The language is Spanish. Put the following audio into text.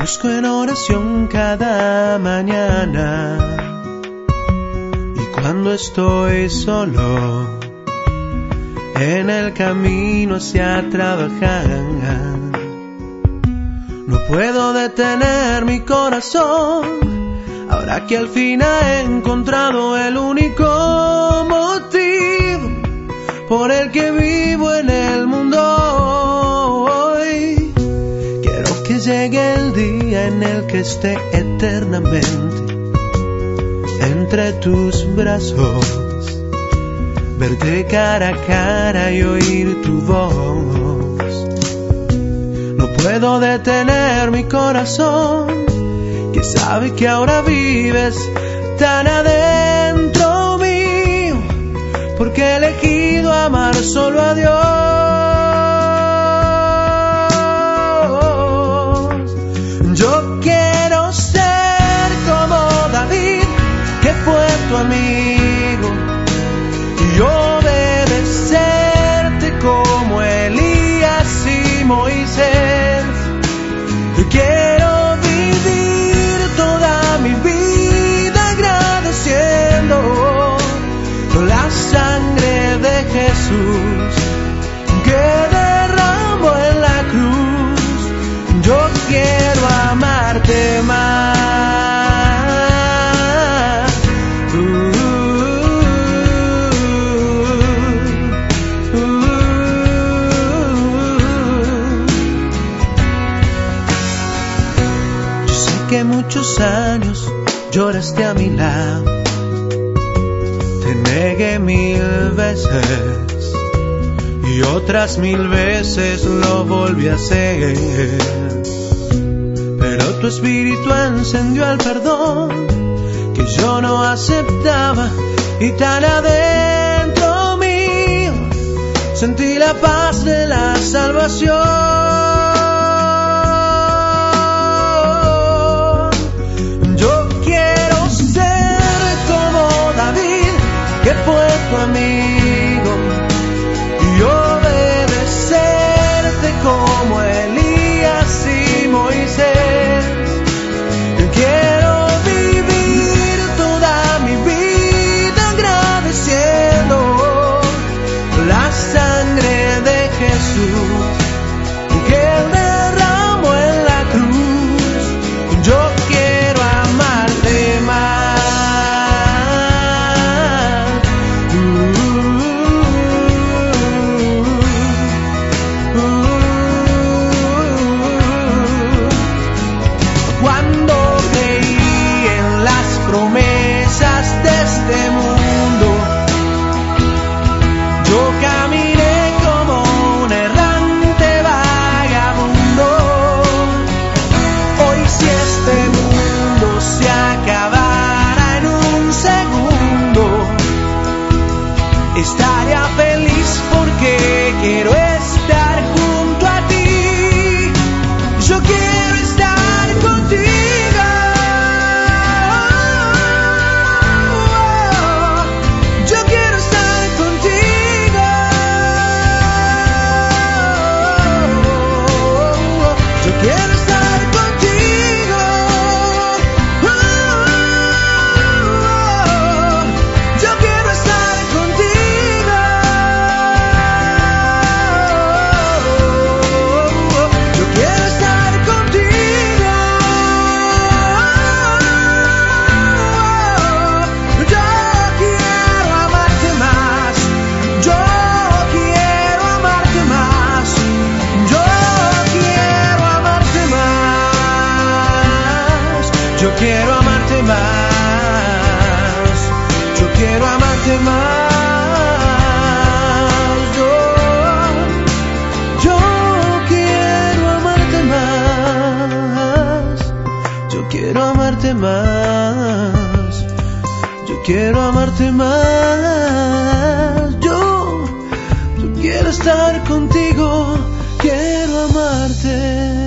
busco en oración cada mañana, y cuando estoy solo en el camino hacia trabajar, no puedo detener mi corazón, ahora que al fin he encontrado el único motivo por el que vivo en el mundo hoy. Quiero que llegue el día en el que esté eternamente entre tus brazos, verte cara a cara y oír tu voz. No puedo detener mi corazón, que sabe que ahora vives tan adentro mío, porque he elegido amar solo a Dios. Yo quiero ser como David, que fue tu amigo, y obedecerte como Elías y Moisés. Quiero vivir toda mi vida agradeciendo la sangre de Jesús que derramó en la cruz. Yo quiero amarte más. Yo sé que muchos años lloraste a mi lado, te negué 1000 veces y otras 1000 veces lo volví a hacer, pero tu espíritu encendió el perdón que yo no aceptaba, y tan adentro mío sentí la paz de la salvación. Que fue tu amigo, y obedecerte como Elías y Moisés. Quiero vivir toda mi vida agradeciendo la sangre de Jesús que Él derramó en la cruz. Yo quiero amarte más. Estaría feliz porque quiero estar junto a ti. Yo quiero estar contigo. Yo quiero estar contigo. Yo quiero estar contigo. Yo quiero estar contigo. Yo quiero amarte más, yo quiero amarte más, yo quiero amarte más, yo quiero amarte más, yo quiero amarte más, yo quiero estar contigo, quiero amarte.